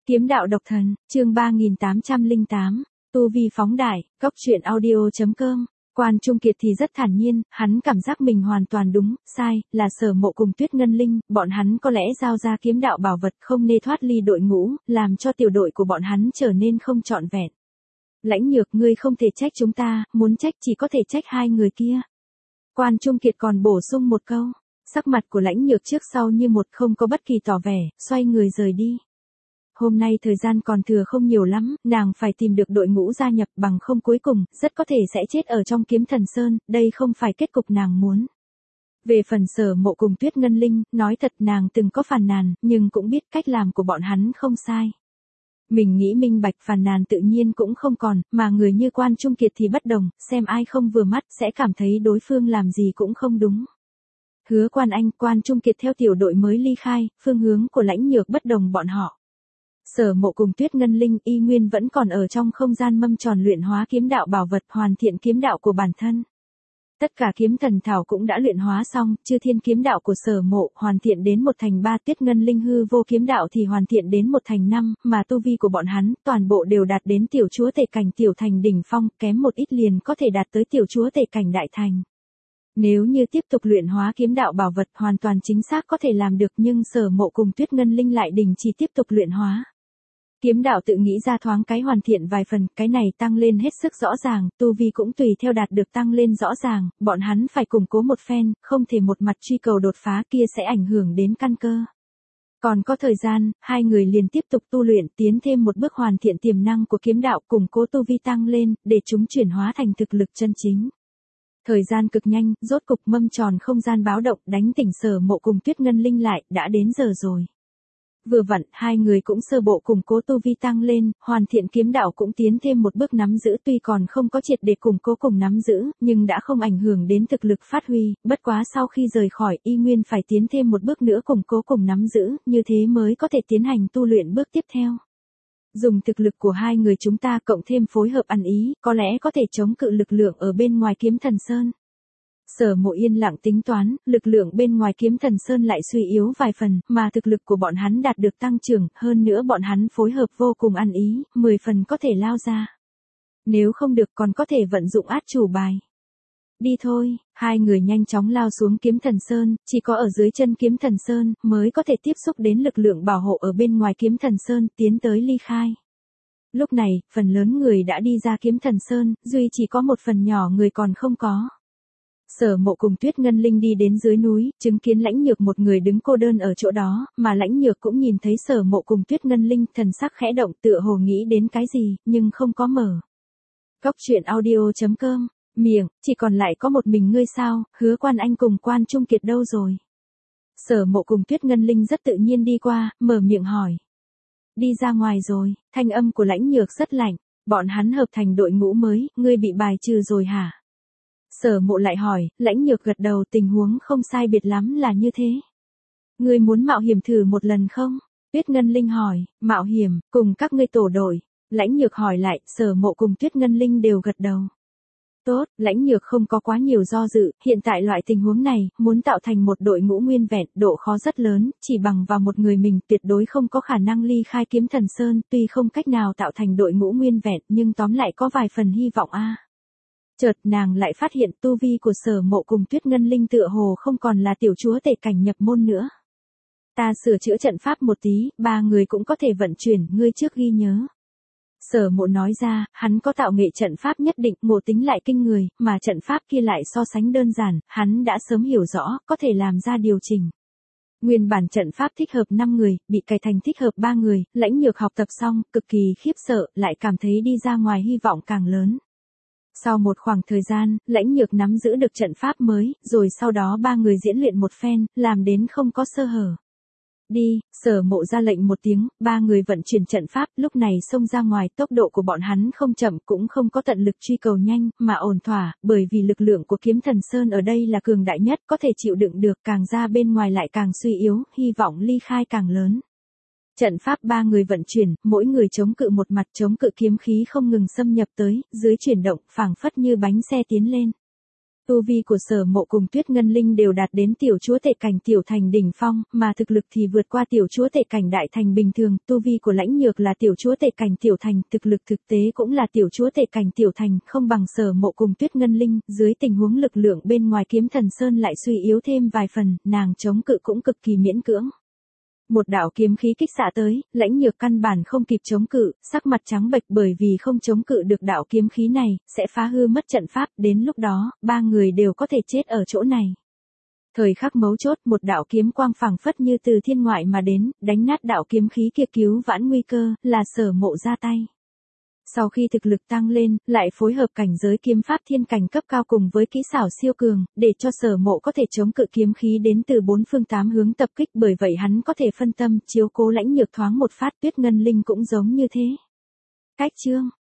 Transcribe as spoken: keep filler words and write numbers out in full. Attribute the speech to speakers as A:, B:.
A: Kiếm đạo độc thần, chương ba nghìn tám trăm lẻ tám, tu vi phóng đại, cốc truyện audio.com. Quan Trung Kiệt thì rất thản nhiên, hắn cảm giác mình hoàn toàn đúng, sai, là Sở Mộ cùng Tuyết Ngân Linh, bọn hắn có lẽ giao ra kiếm đạo bảo vật không nên thoát ly đội ngũ, làm cho tiểu đội của bọn hắn trở nên không trọn vẹn. Lãnh Nhược, ngươi không thể trách chúng ta, muốn trách chỉ có thể trách hai người kia. Quan Trung Kiệt còn bổ sung một câu, sắc mặt của Lãnh Nhược trước sau như một không có bất kỳ tỏ vẻ, xoay người rời đi. Hôm nay thời gian còn thừa không nhiều lắm, nàng phải tìm được đội ngũ gia nhập, bằng không cuối cùng, rất có thể sẽ chết ở trong Kiếm Thần Sơn, đây không phải kết cục nàng muốn. Về phần Sở Mộ cùng Tuyết Ngân Linh, nói thật nàng từng có phàn nàn, nhưng cũng biết cách làm của bọn hắn không sai. Mình nghĩ minh bạch, phàn nàn tự nhiên cũng không còn, mà người như Quan Trung Kiệt thì bất đồng, xem ai không vừa mắt sẽ cảm thấy đối phương làm gì cũng không đúng. Hứa Quan Anh, Quan Trung Kiệt theo tiểu đội mới ly khai, phương hướng của Lãnh Nhược bất đồng bọn họ. Sở Mộ cùng Tuyết Ngân Linh y nguyên vẫn còn ở trong không gian mâm tròn luyện hóa kiếm đạo bảo vật, hoàn thiện kiếm đạo của bản thân. Tất cả kiếm thần thảo cũng đã luyện hóa xong, Chư Thiên kiếm đạo của Sở Mộ hoàn thiện đến một thành ba, Tuyết Ngân Linh hư vô kiếm đạo thì hoàn thiện đến một thành năm, mà tu vi của bọn hắn toàn bộ đều đạt đến tiểu chúa tể cảnh tiểu thành đỉnh phong, kém một ít liền có thể đạt tới tiểu chúa tể cảnh đại thành. Nếu như tiếp tục luyện hóa kiếm đạo bảo vật hoàn toàn chính xác có thể làm được, nhưng Sở Mộ cùng Tuyết Ngân Linh lại đình chỉ tiếp tục luyện hóa. Kiếm đạo tự nghĩ ra thoáng cái hoàn thiện vài phần, cái này tăng lên hết sức rõ ràng, tu vi cũng tùy theo đạt được tăng lên rõ ràng, bọn hắn phải củng cố một phen, không thể một mặt truy cầu đột phá kia sẽ ảnh hưởng đến căn cơ. Còn có thời gian, hai người liền tiếp tục tu luyện, tiến thêm một bước hoàn thiện tiềm năng của kiếm đạo, củng cố tu vi tăng lên, để chúng chuyển hóa thành thực lực chân chính. Thời gian cực nhanh, rốt cục mâm tròn không gian báo động đánh tỉnh Sở Mộ cùng Tuyết Ngân Linh lại, đã đến giờ rồi. Vừa vặn, hai người cũng sơ bộ củng cố tu vi tăng lên, hoàn thiện kiếm đạo cũng tiến thêm một bước nắm giữ, tuy còn không có triệt để củng cố cùng nắm giữ, nhưng đã không ảnh hưởng đến thực lực phát huy, bất quá sau khi rời khỏi y nguyên phải tiến thêm một bước nữa củng cố cùng nắm giữ, như thế mới có thể tiến hành tu luyện bước tiếp theo. Dùng thực lực của hai người chúng ta cộng thêm phối hợp ăn ý, có lẽ có thể chống cự lực lượng ở bên ngoài Kiếm Thần Sơn. Sở Mộ yên lặng tính toán, lực lượng bên ngoài Kiếm Thần Sơn lại suy yếu vài phần, mà thực lực của bọn hắn đạt được tăng trưởng, hơn nữa bọn hắn phối hợp vô cùng ăn ý, mười phần có thể lao ra. Nếu không được còn có thể vận dụng át chủ bài. Đi thôi, hai người nhanh chóng lao xuống Kiếm Thần Sơn, chỉ có ở dưới chân Kiếm Thần Sơn mới có thể tiếp xúc đến lực lượng bảo hộ ở bên ngoài Kiếm Thần Sơn, tiến tới ly khai. Lúc này, phần lớn người đã đi ra Kiếm Thần Sơn, duy chỉ có một phần nhỏ người còn không có. Sở Mộ cùng Tuyết Ngân Linh đi đến dưới núi, chứng kiến Lãnh Nhược một người đứng cô đơn ở chỗ đó, mà Lãnh Nhược cũng nhìn thấy Sở Mộ cùng Tuyết Ngân Linh, thần sắc khẽ động, tựa hồ nghĩ đến cái gì, nhưng không có mở. Cốc truyện audio.com, miệng, chỉ còn lại có một mình ngươi sao, Hứa Quan Anh cùng Quan Trung Kiệt đâu rồi? Sở Mộ cùng Tuyết Ngân Linh rất tự nhiên đi qua, mở miệng hỏi. Đi ra ngoài rồi, thanh âm của Lãnh Nhược rất lạnh, bọn hắn hợp thành đội ngũ mới, ngươi bị bài trừ rồi hả? Sở Mộ lại hỏi, Lãnh Nhược gật đầu, tình huống không sai biệt lắm là như thế. Ngươi muốn mạo hiểm thử một lần không? Tuyết Ngân Linh hỏi, mạo hiểm, cùng các ngươi tổ đội. Lãnh Nhược hỏi lại, Sở Mộ cùng Tuyết Ngân Linh đều gật đầu. Tốt, Lãnh Nhược không có quá nhiều do dự, hiện tại loại tình huống này, muốn tạo thành một đội ngũ nguyên vẹn, độ khó rất lớn, chỉ bằng vào một người mình tuyệt đối không có khả năng ly khai Kiếm Thần Sơn, tuy không cách nào tạo thành đội ngũ nguyên vẹn, nhưng tóm lại có vài phần hy vọng a. Chợt nàng lại phát hiện tu vi của Sở Mộ cùng Tuyết Ngân Linh tựa hồ không còn là tiểu chúa tể cảnh nhập môn nữa. Ta sửa chữa trận pháp một tí, ba người cũng có thể vận chuyển, ngươi trước ghi nhớ. Sở Mộ nói ra, hắn có tạo nghệ trận pháp nhất định, ngộ tính lại kinh người, mà trận pháp kia lại so sánh đơn giản, hắn đã sớm hiểu rõ, có thể làm ra điều chỉnh. Nguyên bản trận pháp thích hợp năm người, bị cải thành thích hợp ba người, Lãnh Nhược học tập xong, cực kỳ khiếp sợ, lại cảm thấy đi ra ngoài hy vọng càng lớn. Sau một khoảng thời gian, Lãnh Nhược nắm giữ được trận pháp mới, rồi sau đó ba người diễn luyện một phen, làm đến không có sơ hở. Đi, Sở Mộ ra lệnh một tiếng, ba người vận chuyển trận pháp, lúc này xông ra ngoài, tốc độ của bọn hắn không chậm cũng không có tận lực truy cầu nhanh, mà ổn thỏa, bởi vì lực lượng của Kiếm Thần Sơn ở đây là cường đại nhất, có thể chịu đựng được, càng ra bên ngoài lại càng suy yếu, hy vọng ly khai càng lớn. Trận pháp ba người vận chuyển, mỗi người chống cự một mặt, chống cự kiếm khí không ngừng xâm nhập tới, dưới chuyển động, phảng phất như bánh xe tiến lên. Tu vi của Sở Mộ cùng Tuyết Ngân Linh đều đạt đến tiểu chúa tể cảnh tiểu thành đỉnh phong, mà thực lực thì vượt qua tiểu chúa tể cảnh đại thành bình thường, tu vi của Lãnh Nhược là tiểu chúa tể cảnh tiểu thành, thực lực thực tế cũng là tiểu chúa tể cảnh tiểu thành, không bằng Sở Mộ cùng Tuyết Ngân Linh, dưới tình huống lực lượng bên ngoài Kiếm Thần Sơn lại suy yếu thêm vài phần, nàng chống cự cũng cực kỳ miễn cưỡng. Một đạo kiếm khí kích xạ tới, Lãnh Nhược căn bản không kịp chống cự, sắc mặt trắng bệch bởi vì không chống cự được đạo kiếm khí này, sẽ phá hư mất trận pháp, đến lúc đó, ba người đều có thể chết ở chỗ này. Thời khắc mấu chốt, một đạo kiếm quang phảng phất như từ thiên ngoại mà đến, đánh nát đạo kiếm khí kia cứu vãn nguy cơ, là Sở Mộ ra tay. Sau khi thực lực tăng lên, lại phối hợp cảnh giới kiếm pháp thiên cảnh cấp cao cùng với kỹ xảo siêu cường, để cho Sở Mộ có thể chống cự kiếm khí đến từ bốn phương tám hướng tập kích, bởi vậy hắn có thể phân tâm chiếu cố Lãnh Nhược thoáng một phát. Tuyết Ngân Linh cũng giống như thế. Cách chương